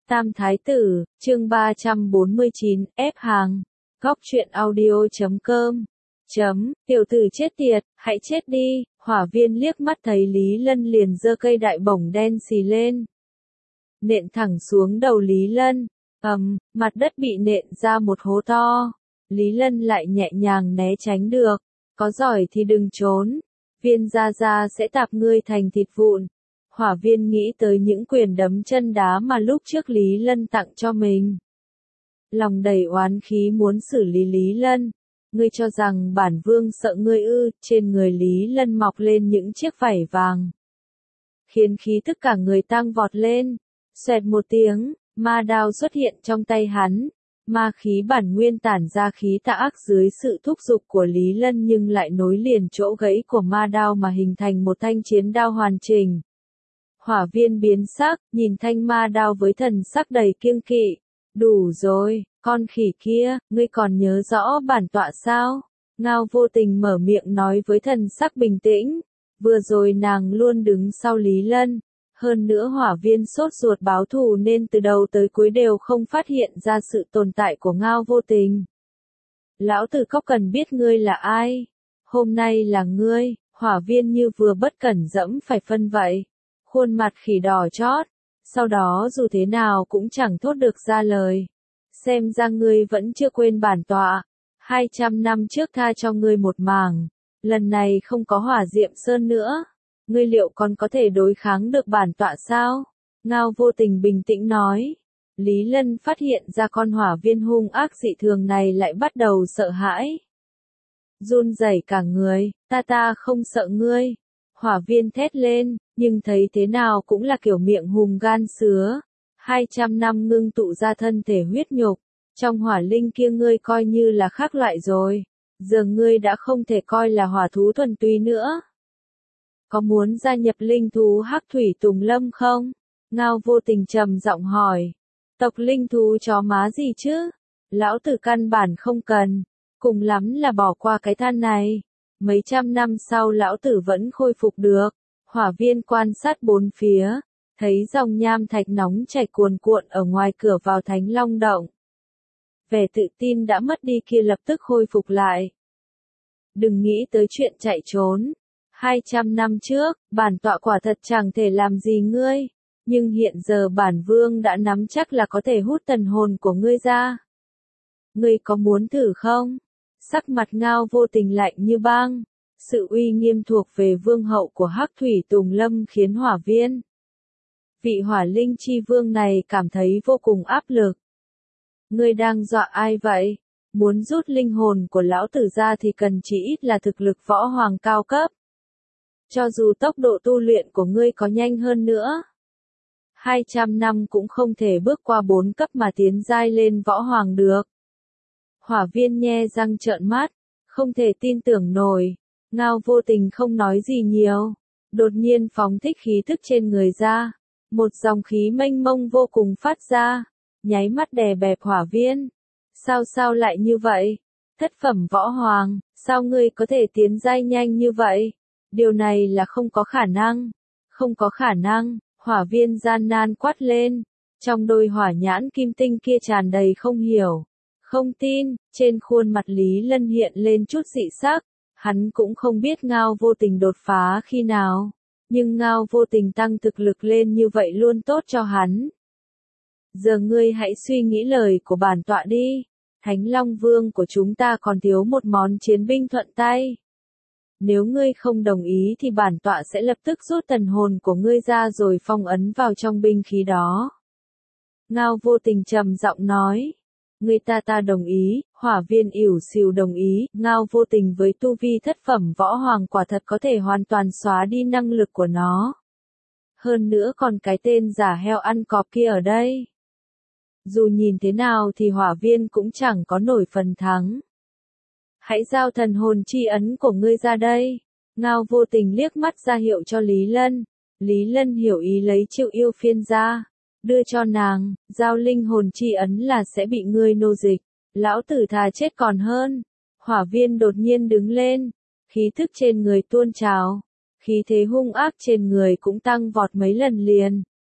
Tam Thái Tử, chương 349, ép hàng. Góc truyện audio.com. Tiểu tử chết tiệt, hãy chết đi. Hỏa viên liếc mắt thấy Lý Lân liền giơ cây đại bổng đen xì lên. Nện thẳng xuống đầu Lý Lân. Mặt đất bị nện ra một hố to. Lý Lân lại nhẹ nhàng né tránh được. Có giỏi thì đừng trốn. Viên gia gia sẽ tạp ngươi thành thịt vụn. Hỏa viên nghĩ tới những quyền đấm chân đá mà lúc trước Lý Lân tặng cho mình. Lòng đầy oán khí muốn xử lý Lý Lân. Ngươi cho rằng bản vương sợ ngươi ư? Trên người Lý Lân mọc lên những chiếc vảy vàng, khiến khí tức cả người tăng vọt lên. Xoẹt một tiếng, ma đao xuất hiện trong tay hắn. Ma khí bản nguyên tản ra khí tà ác dưới sự thúc giục của Lý Lân nhưng lại nối liền chỗ gãy của ma đao mà hình thành một thanh chiến đao hoàn chỉnh. Hỏa viên biến sắc, nhìn thanh ma đao với thần sắc đầy kiêng kỵ. Đủ rồi, con khỉ kia, ngươi còn nhớ rõ bản tọa sao? Ngao vô tình mở miệng nói với thần sắc bình tĩnh. Vừa rồi nàng luôn đứng sau Lý Lân. Hơn nữa hỏa viên sốt ruột báo thù nên từ đầu tới cuối đều không phát hiện ra sự tồn tại của Ngao vô tình. Lão tử có cần biết ngươi là ai? Hôm nay là ngươi. Hỏa viên như vừa bất cẩn dẫm phải phân vậy. Khuôn mặt khỉ đỏ chót. Sau đó dù thế nào cũng chẳng thốt được ra lời. Xem ra ngươi vẫn chưa quên bản tọa. 200 năm trước tha cho ngươi một màng. Lần này không có hỏa diệm sơn nữa. Ngươi liệu còn có thể đối kháng được bản tọa sao? Ngao vô tình bình tĩnh nói. Lý Lân phát hiện ra con hỏa viên hung ác dị thường này lại bắt đầu sợ hãi. Run rẩy cả người, ta không sợ ngươi. Hỏa viên thét lên, nhưng thấy thế nào cũng là kiểu miệng hùm gan sứa. 200 năm ngưng tụ ra thân thể huyết nhục. Trong hỏa linh kia ngươi coi như là khác loại rồi. Giờ ngươi đã không thể coi là hỏa thú thuần túy nữa. Có muốn gia nhập linh thú Hắc Thủy Tùng Lâm không? Ngao vô tình trầm giọng hỏi. Tộc linh thú chó má gì chứ? Lão tử căn bản không cần. Cùng lắm là bỏ qua cái than này. Mấy trăm năm sau lão tử vẫn khôi phục được. Hỏa viên quan sát bốn phía. Thấy dòng nham thạch nóng chảy cuồn cuộn ở ngoài cửa vào Thánh Long Động. Vẻ tự tin đã mất đi kia lập tức khôi phục lại. Đừng nghĩ tới chuyện chạy trốn. 200 năm trước, bản tọa quả thật chẳng thể làm gì ngươi. Nhưng hiện giờ bản vương đã nắm chắc là có thể hút thần hồn của ngươi ra. Ngươi có muốn thử không? Sắc mặt Ngao vô tình lạnh như băng. Sự uy nghiêm thuộc về vương hậu của Hắc Thủy Tùng Lâm khiến hỏa viên. Vị hỏa linh chi vương này cảm thấy vô cùng áp lực. Ngươi đang dọa ai vậy? Muốn rút linh hồn của lão tử ra thì cần chỉ ít là thực lực võ hoàng cao cấp. Cho dù tốc độ tu luyện của ngươi có nhanh hơn nữa. 200 năm cũng không thể bước qua 4 cấp mà tiến giai lên võ hoàng được. Hỏa viên nhe răng trợn mắt, không thể tin tưởng nổi. Ngao vô tình không nói gì nhiều. Đột nhiên phóng thích khí thức trên người ra. Một dòng khí mênh mông vô cùng phát ra. Nháy mắt đè bẹp hỏa viên. Sao lại như vậy? Thất phẩm võ hoàng, sao ngươi có thể tiến giai nhanh như vậy? Điều này là không có khả năng. Không có khả năng, hỏa viên gian nan quát lên. Trong đôi hỏa nhãn kim tinh kia tràn đầy không hiểu. Không tin, trên khuôn mặt Lý Lân hiện lên chút dị sắc. Hắn cũng không biết Ngao vô tình đột phá khi nào. Nhưng Ngao vô tình tăng thực lực lên như vậy luôn tốt cho hắn. Giờ ngươi hãy suy nghĩ lời của bản tọa đi. Thánh Long Vương của chúng ta còn thiếu một món chiến binh thuận tay. Nếu ngươi không đồng ý thì bản tọa sẽ lập tức rút thần hồn của ngươi ra rồi phong ấn vào trong binh khí đó. Ngao vô tình trầm giọng nói. Người ta đồng ý, hỏa viên ỉu xìu đồng ý. Ngao vô tình với tu vi thất phẩm võ hoàng quả thật có thể hoàn toàn xóa đi năng lực của nó. Hơn nữa còn cái tên giả heo ăn cọp kia ở đây. Dù nhìn thế nào thì hỏa viên cũng chẳng có nổi phần thắng. Hãy giao thần hồn chi ấn của ngươi ra đây. Ngao vô tình liếc mắt ra hiệu cho Lý Lân. Lý Lân hiểu ý lấy Triệu Yêu Phiên ra. Đưa cho nàng, giao linh hồn chi ấn là sẽ bị ngươi nô dịch. Lão tử thà chết còn hơn. Hỏa viên đột nhiên đứng lên. Khí thức trên người tuôn trào. Khí thế hung ác trên người cũng tăng vọt mấy lần liền.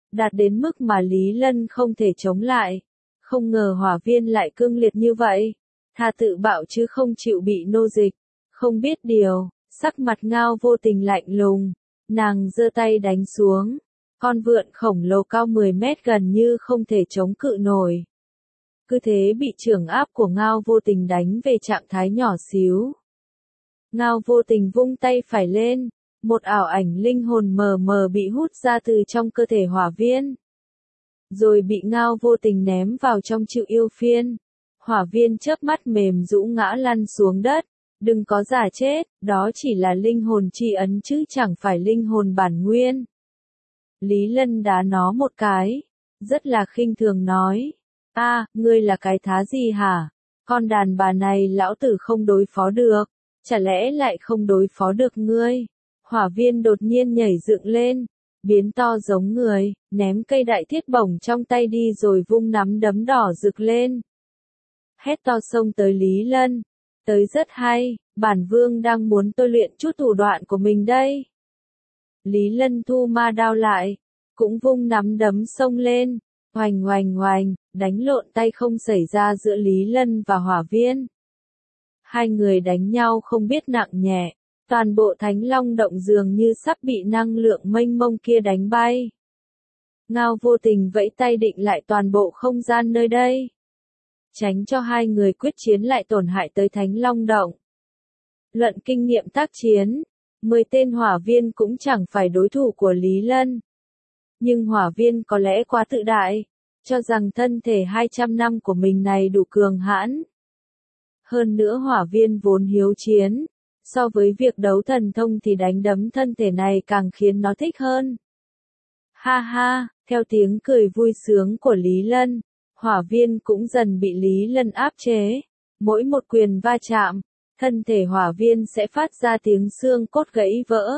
đạt đến mức mà Lý Lân không thể chống lại. Không ngờ hỏa viên lại cương liệt như vậy, thà tự bạo chứ không chịu bị nô dịch. Không biết điều, sắc mặt Ngao Vô Tình lạnh lùng, nàng giơ tay đánh xuống. Con vượn khổng lồ cao 10 mét gần như không thể chống cự nổi. Cứ thế bị chưởng áp của Ngao Vô Tình đánh về trạng thái nhỏ xíu. Ngao Vô Tình vung tay phải lên, một ảo ảnh linh hồn mờ mờ bị hút ra từ trong cơ thể hỏa viên. Rồi bị Ngao Vô Tình ném vào trong Trự Yêu Phiên. Hỏa viên chớp mắt mềm rũ ngã lăn xuống đất. Đừng có giả chết, đó chỉ là linh hồn chi ấn chứ chẳng phải linh hồn bản nguyên. Lý Lân đá nó một cái, rất là khinh thường nói. Ngươi là cái thá gì hả? Con đàn bà này lão tử không đối phó được, chả lẽ lại không đối phó được ngươi? Hỏa viên đột nhiên nhảy dựng lên, biến to giống người, ném cây đại thiết bổng trong tay đi rồi vung nắm đấm đỏ rực lên. Hét to xông tới Lý Lân. Tới rất hay, bản vương đang muốn tôi luyện chút thủ đoạn của mình đây. Lý Lân thu ma đao lại, cũng vung nắm đấm xông lên, hoành hoành hoành, đánh lộn tay không xảy ra giữa Lý Lân và hỏa viên. Hai người đánh nhau không biết nặng nhẹ, toàn bộ Thánh Long động dường như sắp bị năng lượng mênh mông kia đánh bay. Ngao Vô Tình vẫy tay định lại toàn bộ không gian nơi đây, tránh cho hai người quyết chiến lại tổn hại tới Thánh Long động. Luận kinh nghiệm tác chiến, 10 tên hỏa viên cũng chẳng phải đối thủ của Lý Lân. Nhưng hỏa viên có lẽ quá tự đại, cho rằng thân thể 200 năm của mình này đủ cường hãn. Hơn nữa hỏa viên vốn hiếu chiến, so với việc đấu thần thông thì đánh đấm thân thể này càng khiến nó thích hơn. Ha ha, theo tiếng cười vui sướng của Lý Lân, hỏa viên cũng dần bị Lý Lân áp chế. Mỗi một quyền va chạm, thân thể hỏa viên sẽ phát ra tiếng xương cốt gãy vỡ.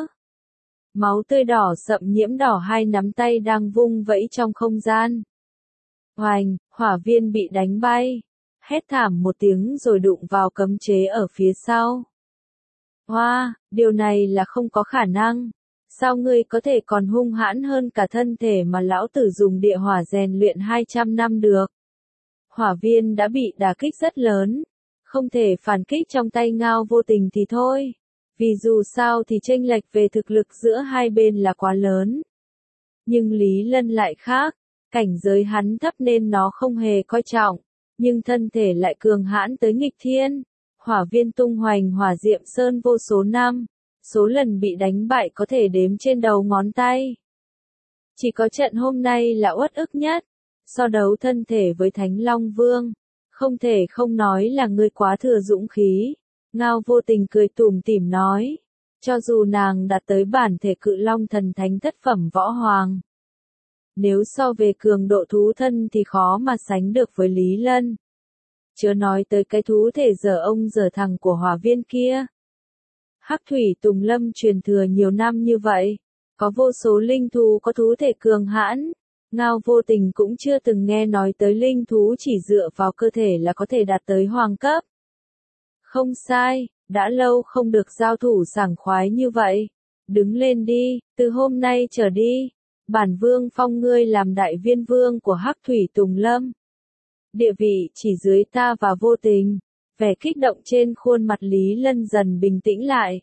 Máu tươi đỏ sậm nhiễm đỏ hai nắm tay đang vung vẫy trong không gian. Hoành, hỏa viên bị đánh bay, hét thảm một tiếng rồi đụng vào cấm chế ở phía sau. Hoa, điều này là không có khả năng. Sao ngươi có thể còn hung hãn hơn cả thân thể mà lão tử dùng địa hỏa rèn luyện 200 năm được? Hỏa viên đã bị đả kích rất lớn, không thể phản kích trong tay Ngao Vô Tình thì thôi. Vì dù sao thì chênh lệch về thực lực giữa hai bên là quá lớn. Nhưng Lý Lân lại khác, cảnh giới hắn thấp nên nó không hề coi trọng, nhưng thân thể lại cường hãn tới nghịch thiên. Hỏa viên tung hoành hỏa diệm sơn vô số năm, số lần bị đánh bại có thể đếm trên đầu ngón tay. Chỉ có trận hôm nay là uất ức nhất, so đấu thân thể với Thánh Long Vương, không thể không nói là ngươi quá thừa dũng khí. Ngao Vô Tình cười tủm tỉm nói, cho dù nàng đạt tới bản thể Cự Long thần thánh thất phẩm võ hoàng, nếu so về cường độ thú thân thì khó mà sánh được với Lý Lân. Chớ nói tới cái thú thể dở ông dở thằng của hỏa viên kia. Hắc Thủy Tùng Lâm truyền thừa nhiều năm như vậy, có vô số linh thú có thú thể cường hãn. Ngao Vô Tình cũng chưa từng nghe nói tới linh thú chỉ dựa vào cơ thể là có thể đạt tới hoàng cấp. Không sai, đã lâu không được giao thủ sảng khoái như vậy. Đứng lên đi, từ hôm nay trở đi, bản vương phong ngươi làm đại viên vương của Hắc Thủy Tùng Lâm. Địa vị chỉ dưới ta và Vô Tình. Vẻ kích động trên khuôn mặt Lý Lân dần bình tĩnh lại.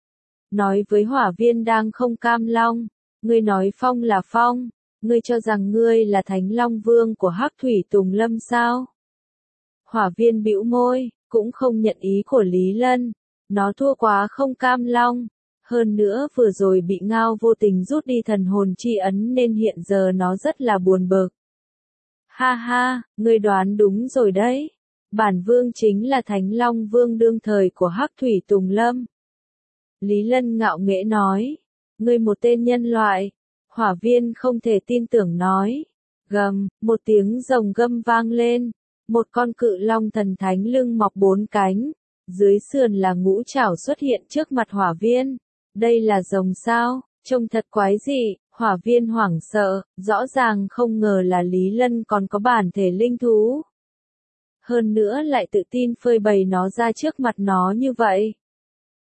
Nói với hỏa viên đang không cam lòng, ngươi nói phong là phong, ngươi cho rằng ngươi là Thánh Long Vương của Hắc Thủy Tùng Lâm sao? Hỏa viên bĩu môi, cũng không nhận ý của Lý Lân, nó thua quá không cam lòng. Hơn nữa vừa rồi bị Ngao Vô Tình rút đi thần hồn chi ấn nên hiện giờ nó rất là buồn bực. Ha ha, ngươi đoán đúng rồi đấy. Bản vương chính là Thánh Long Vương đương thời của Hắc Thủy Tùng Lâm. Lý Lân ngạo nghễ nói, ngươi một tên nhân loại. Hỏa viên không thể tin tưởng nói. Gầm, một tiếng rồng gầm vang lên. Một con cự long thần thánh lưng mọc 4 cánh. Dưới sườn là ngũ trảo xuất hiện trước mặt hỏa viên. Đây là rồng sao? Trông thật quái dị. Hỏa viên hoảng sợ, rõ ràng không ngờ là Lý Lân còn có bản thể linh thú. Hơn nữa lại tự tin phơi bày nó ra trước mặt nó như vậy.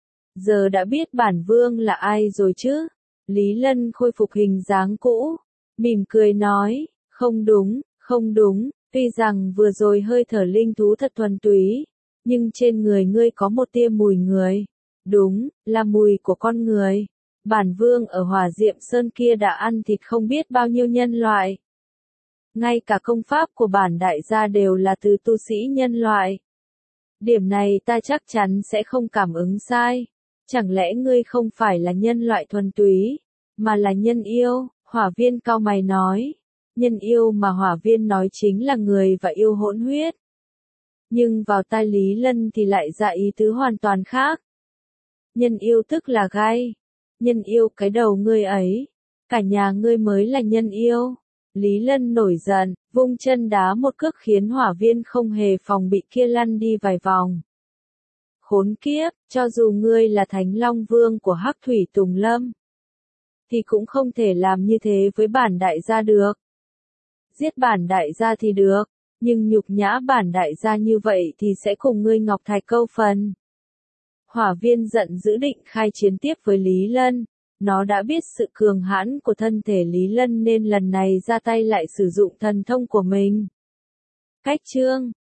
Giờ đã biết bản vương là ai rồi chứ? Lý Lân khôi phục hình dáng cũ, mỉm cười nói, không đúng, tuy rằng vừa rồi hơi thở linh thú thật thuần túy, nhưng trên người ngươi có một tia mùi người. Đúng, là mùi của con người. Bản vương ở Hỏa Diệm Sơn kia đã ăn thịt không biết bao nhiêu nhân loại. Ngay cả công pháp của bản đại gia đều là từ tu sĩ nhân loại. Điểm này ta chắc chắn sẽ không cảm ứng sai. Chẳng lẽ ngươi không phải là nhân loại thuần túy, mà là nhân yêu? Hỏa Viên cau mày nói. Nhân yêu mà Hỏa Viên nói chính là người và yêu hỗn huyết. Nhưng vào tai Lý Lân thì lại ra ý tứ hoàn toàn khác. Nhân yêu tức là gai. Nhân yêu cái đầu ngươi ấy. Cả nhà ngươi mới là nhân yêu. Lý Lân nổi giận, vung chân đá một cước khiến Hỏa Viên không hề phòng bị kia lăn đi vài vòng. Khốn kiếp, cho dù ngươi là Thánh Long Vương của Hắc Thủy Tùng Lâm, thì cũng không thể làm như thế với bản đại gia được. Giết bản đại gia thì được, nhưng nhục nhã bản đại gia như vậy thì sẽ cùng ngươi Ngọc Thạch câu phần. Hỏa Viên giận dữ định khai chiến tiếp với Lý Lân. Nó đã biết sự cường hãn của thân thể Lý Lân nên lần này ra tay lại sử dụng thần thông của mình. Cách chương